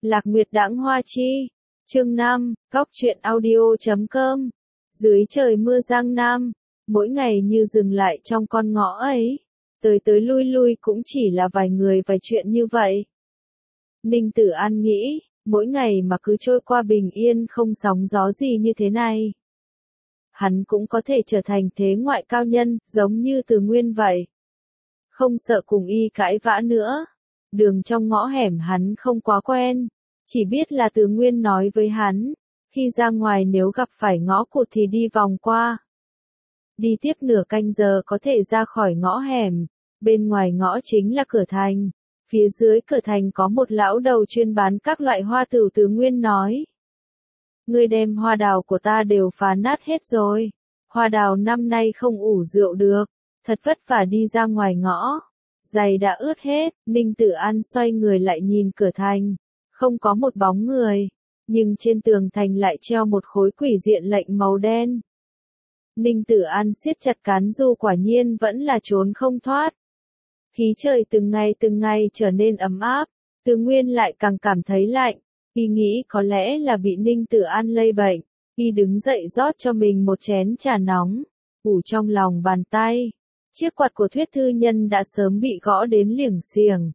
Lạc Nguyệt Đãng Hoa Chi. Chương 5, Góc truyện audio.com. Dưới trời mưa Giang Nam, mỗi ngày như dừng lại trong con ngõ ấy, tới tới lui lui cũng chỉ là vài người vài chuyện như vậy. Ninh Tử An nghĩ, mỗi ngày mà cứ trôi qua bình yên không sóng gió gì như thế này, hắn cũng có thể trở thành thế ngoại cao nhân, giống như Từ Nguyên vậy. Không sợ cùng y cãi vã nữa. Đường trong ngõ hẻm hắn không quá quen, chỉ biết là Từ Nguyên nói với hắn, khi ra ngoài nếu gặp phải ngõ cụt thì đi vòng qua. Đi tiếp nửa canh giờ có thể ra khỏi ngõ hẻm, bên ngoài ngõ chính là cửa thành, phía dưới cửa thành có một lão đầu chuyên bán các loại hoa tửu. Từ Nguyên nói, ngươi đem hoa đào của ta đều phá nát hết rồi, hoa đào năm nay không ủ rượu được, thật vất vả đi ra ngoài ngõ, giày đã ướt hết. Ninh Tử An xoay người lại nhìn cửa thành, không có một bóng người, nhưng trên tường thành lại treo một khối quỷ diện lệnh màu đen. Ninh Tử An siết chặt cán du, quả nhiên vẫn là trốn không thoát. Khí trời từng ngày trở nên ấm áp, Từ Nguyên lại càng cảm thấy lạnh, y nghĩ có lẽ là bị Ninh Tử An lây bệnh, y đứng dậy rót cho mình một chén trà nóng, ủ trong lòng bàn tay. Chiếc quạt của Thuyết Thư Nhân đã sớm bị gõ đến liềng xiềng.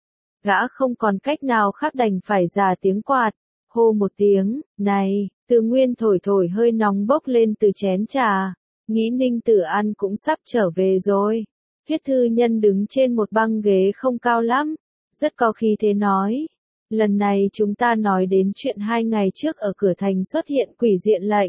Gã không còn cách nào khác đành phải già tiếng quạt, hô một tiếng, này. Từ Nguyên thổi thổi hơi nóng bốc lên từ chén trà, nghĩ Ninh Tử An cũng sắp trở về rồi. Thuyết Thư Nhân đứng trên một băng ghế không cao lắm, rất có khí thế nói, lần này chúng ta nói đến chuyện 2 ngày trước ở cửa thành xuất hiện quỷ diện lệnh.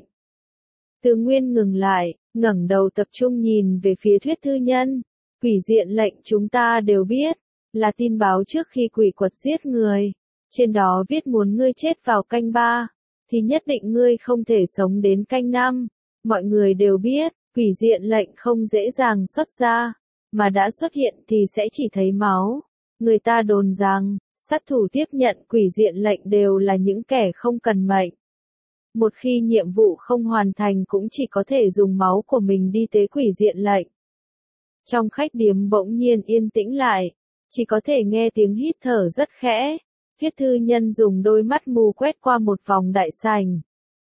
Từ Nguyên ngừng lại, ngẩng đầu tập trung nhìn về phía Thuyết Thư Nhân. Quỷ diện lệnh chúng ta đều biết, là tin báo trước khi quỷ quật giết người, trên đó viết muốn ngươi chết vào canh 3, thì nhất định ngươi không thể sống đến canh 5. Mọi người đều biết, quỷ diện lệnh không dễ dàng xuất ra, mà đã xuất hiện thì sẽ chỉ thấy máu. Người ta đồn rằng, sát thủ tiếp nhận quỷ diện lệnh đều là những kẻ không cần mệnh. Một khi nhiệm vụ không hoàn thành cũng chỉ có thể dùng máu của mình đi tế quỷ diện lệnh. Trong khách điếm bỗng nhiên yên tĩnh lại, chỉ có thể nghe tiếng hít thở rất khẽ. Thuyết Thư Nhân dùng đôi mắt mù quét qua một vòng đại sảnh,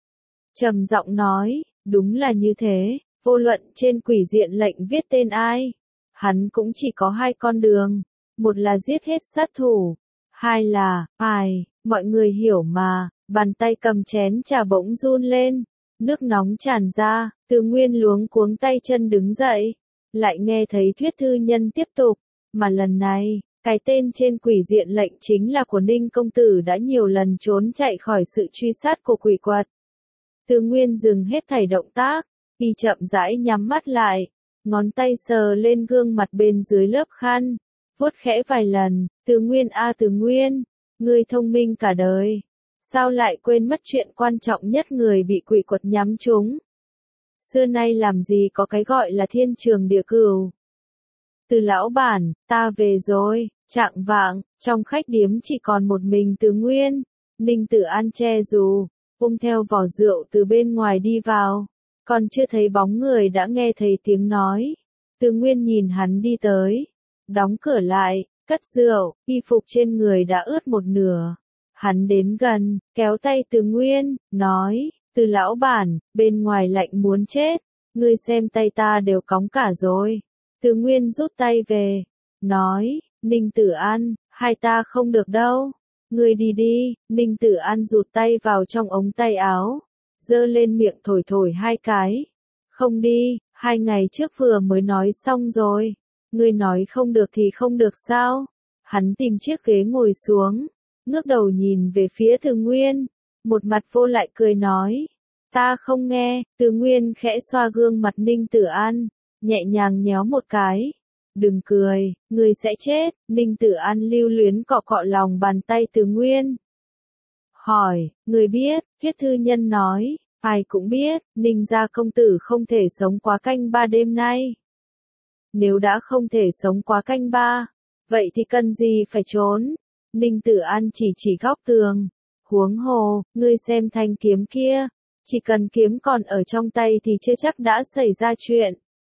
trầm giọng nói, đúng là như thế, vô luận trên quỷ diện lệnh viết tên ai, hắn cũng chỉ có 2 con đường, một là giết hết sát thủ, 2 là, mọi người hiểu mà. Bàn tay cầm chén trà bỗng run lên, nước nóng tràn ra. Từ Nguyên luống cuống tay chân đứng dậy, lại nghe thấy Thuyết Thư Nhân tiếp tục, mà lần này, cái tên trên quỷ diện lệnh chính là của Ninh công tử đã nhiều lần trốn chạy khỏi sự truy sát của quỷ quật. Từ Nguyên dừng hết thảy động tác, y chậm rãi nhắm mắt lại, ngón tay sờ lên gương mặt bên dưới lớp khăn, vuốt khẽ vài lần. Từ Nguyên a Từ Nguyên, ngươi thông minh cả đời, sao lại quên mất chuyện quan trọng nhất, người bị quỷ quật nhắm trúng. Xưa nay làm gì có cái gọi là thiên trường địa cửu. Từ lão bản, ta về rồi. Chạng vạng, trong khách điếm chỉ còn một mình Từ Nguyên. Ninh Tử An che dù, ôm theo vỏ rượu từ bên ngoài đi vào, còn chưa thấy bóng người đã nghe thấy tiếng nói. Từ Nguyên nhìn hắn đi tới, đóng cửa lại, cất rượu, y phục trên người đã ướt một nửa. Hắn đến gần, kéo tay Từ Nguyên, nói, Từ lão bản, bên ngoài lạnh muốn chết, ngươi xem tay ta đều cóng cả rồi. Từ Nguyên rút tay về, nói, Ninh Tử An, hai ta không được đâu, ngươi đi đi. Ninh Tử An rụt tay vào trong ống tay áo, giơ lên miệng thổi thổi 2 cái. Không đi, 2 ngày trước vừa mới nói xong rồi, ngươi nói không được thì không được sao? Hắn tìm chiếc ghế ngồi xuống, ngước đầu nhìn về phía Từ Nguyên, một mặt vô lại cười nói, ta không nghe. Từ Nguyên khẽ xoa gương mặt Ninh Tử An, nhẹ nhàng nhéo một cái. Đừng cười, ngươi sẽ chết. Ninh Tử An lưu luyến cọ cọ lòng bàn tay Từ Nguyên. Hỏi, ngươi biết? Thuyết Thư Nhân nói, ai cũng biết, Ninh gia công tử không thể sống quá canh 3 đêm nay. Nếu đã không thể sống quá canh 3, vậy thì cần gì phải trốn? Ninh Tử An chỉ góc tường. Huống hồ, ngươi xem thanh kiếm kia, chỉ cần kiếm còn ở trong tay thì chưa chắc đã xảy ra chuyện.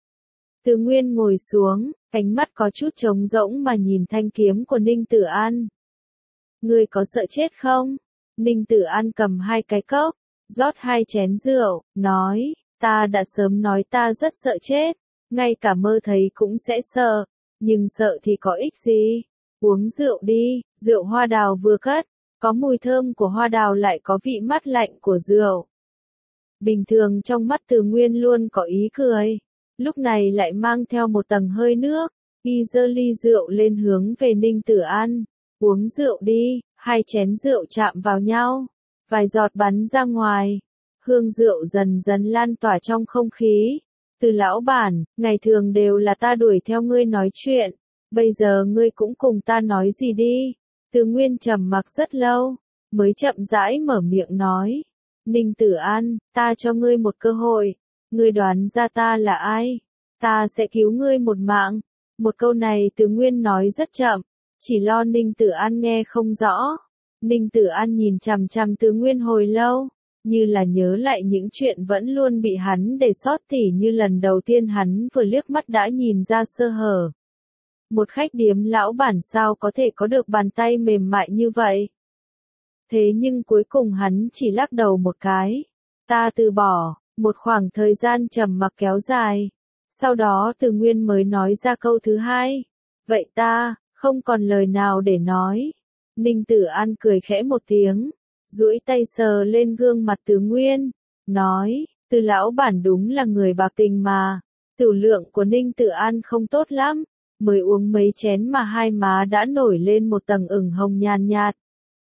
Từ Nguyên ngồi xuống, ánh mắt có chút trống rỗng mà nhìn thanh kiếm của Ninh Tử An. Ngươi có sợ chết không? Ninh Tử An cầm 2 cái cốc, rót 2 chén rượu, nói, ta đã sớm nói ta rất sợ chết, ngay cả mơ thấy cũng sẽ sợ, nhưng sợ thì có ích gì, uống rượu đi, rượu hoa đào vừa cất, có mùi thơm của hoa đào lại có vị mát lạnh của rượu. Bình thường trong mắt Từ Nguyên luôn có ý cười, lúc này lại mang theo một tầng hơi nước, y giơ ly rượu lên hướng về Ninh Tử An, uống rượu đi, 2 chén rượu chạm vào nhau, vài giọt bắn ra ngoài, hương rượu dần dần lan tỏa trong không khí. Từ lão bản, ngày thường đều là ta đuổi theo ngươi nói chuyện, bây giờ ngươi cũng cùng ta nói gì đi. Từ Nguyên trầm mặc rất lâu, mới chậm rãi mở miệng nói, Ninh Tử An, ta cho ngươi một cơ hội, ngươi đoán ra ta là ai, ta sẽ cứu ngươi một mạng. Một câu này Từ Nguyên nói rất chậm, chỉ lo Ninh Tử An nghe không rõ. Ninh Tử An nhìn chằm chằm Từ Nguyên hồi lâu, như là nhớ lại những chuyện vẫn luôn bị hắn để sót, tỉ như lần đầu tiên hắn vừa liếc mắt đã nhìn ra sơ hở. Một khách điếm lão bản sao có thể có được bàn tay mềm mại như vậy? Thế nhưng cuối cùng hắn chỉ lắc đầu một cái. Ta từ bỏ. Một khoảng thời gian trầm mặc kéo dài. Sau đó Từ Nguyên mới nói ra câu thứ hai. Vậy ta, không còn lời nào để nói. Ninh Tử An cười khẽ một tiếng, duỗi tay sờ lên gương mặt Từ Nguyên, nói, Từ lão bản đúng là người bạc tình mà. Tiểu lượng của Ninh Tử An không tốt lắm, mới uống mấy chén mà hai má đã nổi lên một tầng ửng hồng nhàn nhạt.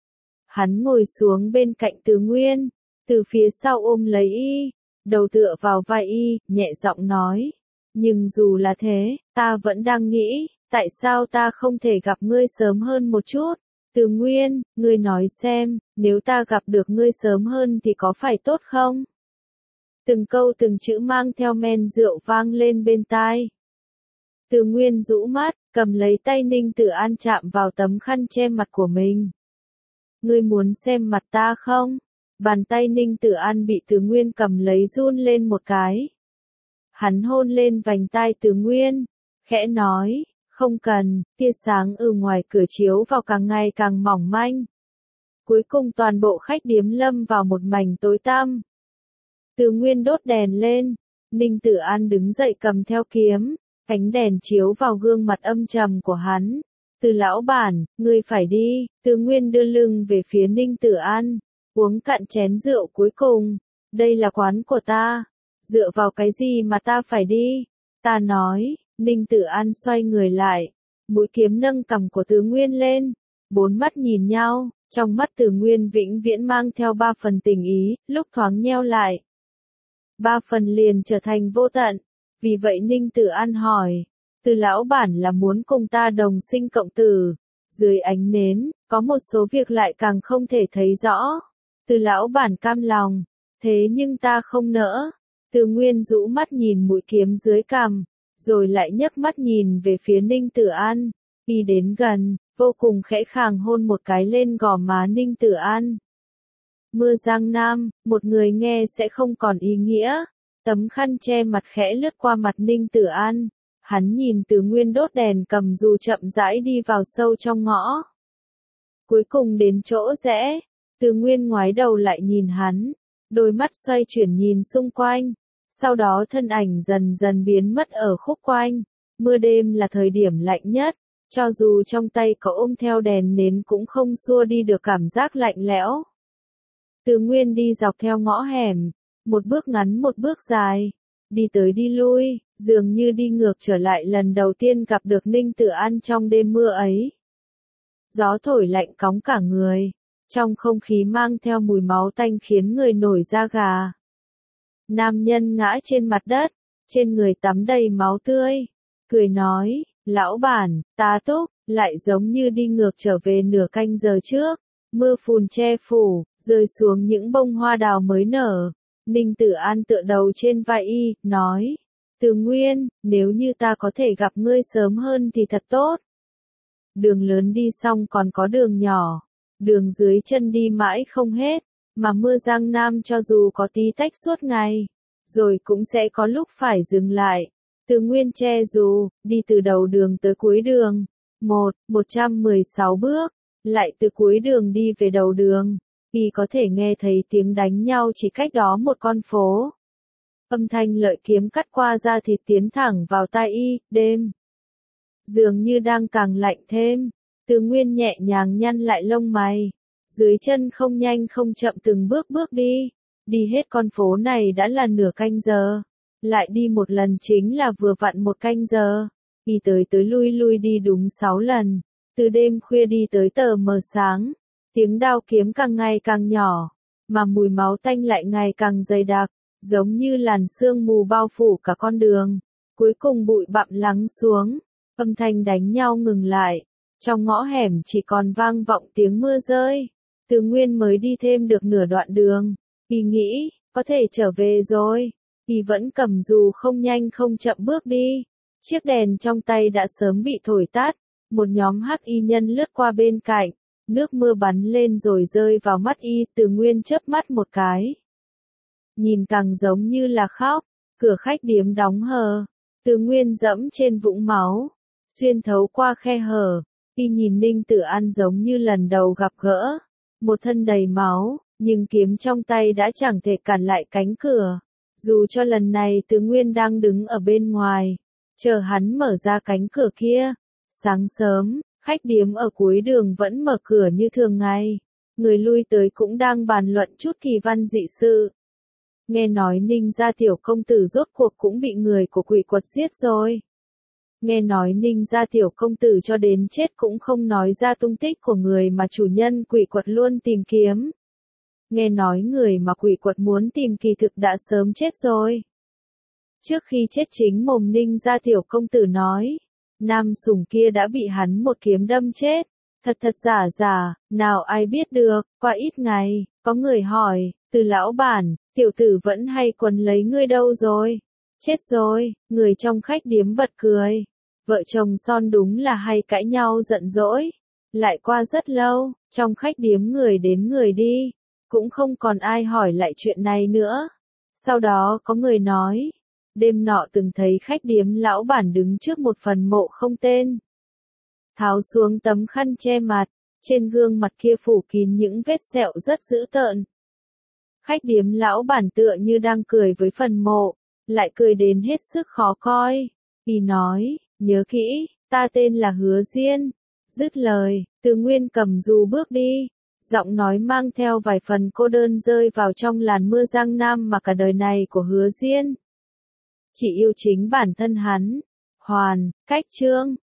Hắn ngồi xuống bên cạnh Từ Nguyên, từ phía sau ôm lấy y, đầu tựa vào vai y, nhẹ giọng nói, nhưng dù là thế, ta vẫn đang nghĩ, tại sao ta không thể gặp ngươi sớm hơn một chút? Từ Nguyên, ngươi nói xem, nếu ta gặp được ngươi sớm hơn thì có phải tốt không? Từng câu từng chữ mang theo men rượu vang lên bên tai. Từ Nguyên rũ mắt, cầm lấy tay Ninh Tử An chạm vào tấm khăn che mặt của mình. Ngươi muốn xem mặt ta không? Bàn tay Ninh Tử An bị Từ Nguyên cầm lấy run lên một cái. Hắn hôn lên vành tai Từ Nguyên, khẽ nói, không cần, tia sáng ở ngoài cửa chiếu vào càng ngày càng mỏng manh. Cuối cùng toàn bộ khách điếm lâm vào một mảnh tối tăm. Từ Nguyên đốt đèn lên, Ninh Tử An đứng dậy cầm theo kiếm, ánh đèn chiếu vào gương mặt âm trầm của hắn. Từ lão bản, ngươi phải đi. Từ Nguyên đưa lưng về phía Ninh Tử An, uống cạn chén rượu cuối cùng. Đây là quán của ta, dựa vào cái gì mà ta phải đi? Ta nói. Ninh Tử An xoay người lại, mũi kiếm nâng cằm của Từ Nguyên lên, 4 mắt nhìn nhau, trong mắt Từ Nguyên vĩnh viễn mang theo 3 phần tình ý, lúc thoáng nheo lại. 3 phần liền trở thành vô tận, vì vậy Ninh Tử An hỏi, Từ lão bản là muốn cùng ta đồng sinh cộng tử, dưới ánh nến, có một số việc lại càng không thể thấy rõ. Từ lão bản cam lòng, thế nhưng ta không nỡ. Từ Nguyên rũ mắt nhìn mũi kiếm dưới cằm, rồi lại nhấc mắt nhìn về phía Ninh Tử An, đi đến gần, vô cùng khẽ khàng hôn một cái lên gò má Ninh Tử An. Mưa Giang Nam, một người nghe sẽ không còn ý nghĩa. Tấm khăn che mặt khẽ lướt qua mặt Ninh Tử An, hắn nhìn Từ Nguyên đốt đèn cầm dù chậm rãi đi vào sâu trong ngõ. Cuối cùng đến chỗ rẽ, Từ Nguyên ngoái đầu lại nhìn hắn, đôi mắt xoay chuyển nhìn xung quanh. Sau đó thân ảnh dần dần biến mất ở khúc quanh. Mưa đêm là thời điểm lạnh nhất, cho dù trong tay có ôm theo đèn nến cũng không xua đi được cảm giác lạnh lẽo. Từ Nguyên đi dọc theo ngõ hẻm, một bước ngắn một bước dài, đi tới đi lui, dường như đi ngược trở lại lần đầu tiên gặp được Ninh Tử An trong đêm mưa ấy. Gió thổi lạnh cóng cả người, trong không khí mang theo mùi máu tanh khiến người nổi da gà. Nam nhân ngã trên mặt đất, trên người tắm đầy máu tươi, cười nói, lão bản, tá túc, lại giống như đi ngược trở về nửa canh giờ trước, mưa phùn che phủ, rơi xuống những bông hoa đào mới nở. Ninh Tử An tựa đầu trên vai y, nói, Từ Nguyên, nếu như ta có thể gặp ngươi sớm hơn thì thật tốt. Đường lớn đi xong còn có đường nhỏ, đường dưới chân đi mãi không hết. Mà mưa Giang Nam cho dù có tí tách suốt ngày, rồi cũng sẽ có lúc phải dừng lại. Từ Nguyên che dù, đi từ đầu đường tới cuối đường. 116 bước, lại từ cuối đường đi về đầu đường. Y có thể nghe thấy tiếng đánh nhau chỉ cách đó một con phố. Âm thanh lợi kiếm cắt qua da thịt tiến thẳng vào tai y, đêm dường như đang càng lạnh thêm. Từ Nguyên nhẹ nhàng nhăn lại lông mày, dưới chân không nhanh không chậm từng bước bước đi. Đi hết con phố này đã là nửa canh giờ, lại đi một lần chính là vừa vặn một canh giờ. Y tới tới lui lui đi đúng 6 lần, từ đêm khuya đi tới tờ mờ sáng. Tiếng đao kiếm càng ngày càng nhỏ, mà mùi máu tanh lại ngày càng dày đặc, giống như làn sương mù bao phủ cả con đường. Cuối cùng bụi bặm lắng xuống, âm thanh đánh nhau ngừng lại, trong ngõ hẻm chỉ còn vang vọng tiếng mưa rơi. Từ Nguyên mới đi thêm được nửa đoạn đường, y nghĩ, có thể trở về rồi. Y vẫn cầm dù không nhanh không chậm bước đi. Chiếc đèn trong tay đã sớm bị thổi tắt, một nhóm hắc y nhân lướt qua bên cạnh, nước mưa bắn lên rồi rơi vào mắt y. Từ Nguyên chớp mắt một cái, nhìn càng giống như là khóc. Cửa khách điếm đóng hờ, Từ Nguyên dẫm trên vũng máu, xuyên thấu qua khe hở. Y nhìn Ninh Tử An giống như lần đầu gặp gỡ, một thân đầy máu, nhưng kiếm trong tay đã chẳng thể cản lại cánh cửa. Dù cho lần này Từ Nguyên đang đứng ở bên ngoài, chờ hắn mở ra cánh cửa kia. Sáng sớm, khách điếm ở cuối đường vẫn mở cửa như thường ngày. Người lui tới cũng đang bàn luận chút kỳ văn dị sự. Nghe nói Ninh gia tiểu công tử rốt cuộc cũng bị người của quỷ quật giết rồi. Nghe nói Ninh gia tiểu công tử cho đến chết cũng không nói ra tung tích của người mà chủ nhân quỷ quật luôn tìm kiếm. Nghe nói người mà quỷ quật muốn tìm kỳ thực đã sớm chết rồi. Trước khi chết chính mồm Ninh gia tiểu công tử nói, nam sủng kia đã bị hắn một kiếm đâm chết. Thật thật giả giả, nào ai biết được. Qua ít ngày, có người hỏi, Từ lão bản, tiểu tử vẫn hay quấn lấy ngươi đâu rồi? Chết rồi. Người trong khách điếm bật cười. Vợ chồng son đúng là hay cãi nhau giận dỗi. Lại qua rất lâu, trong khách điếm người đến người đi, cũng không còn ai hỏi lại chuyện này nữa. Sau đó có người nói, đêm nọ từng thấy khách điếm lão bản đứng trước một phần mộ không tên. Tháo xuống tấm khăn che mặt, trên gương mặt kia phủ kín những vết sẹo rất dữ tợn. Khách điếm lão bản tựa như đang cười với phần mộ, lại cười đến hết sức khó coi. Y nói, nhớ kỹ, ta tên là Hứa Diên. Dứt lời, Từ Nguyên cầm dù bước đi, giọng nói mang theo vài phần cô đơn rơi vào trong làn mưa Giang Nam mà cả đời này của Hứa Diên chỉ yêu chính bản thân hắn. Hoàn, Cách Chương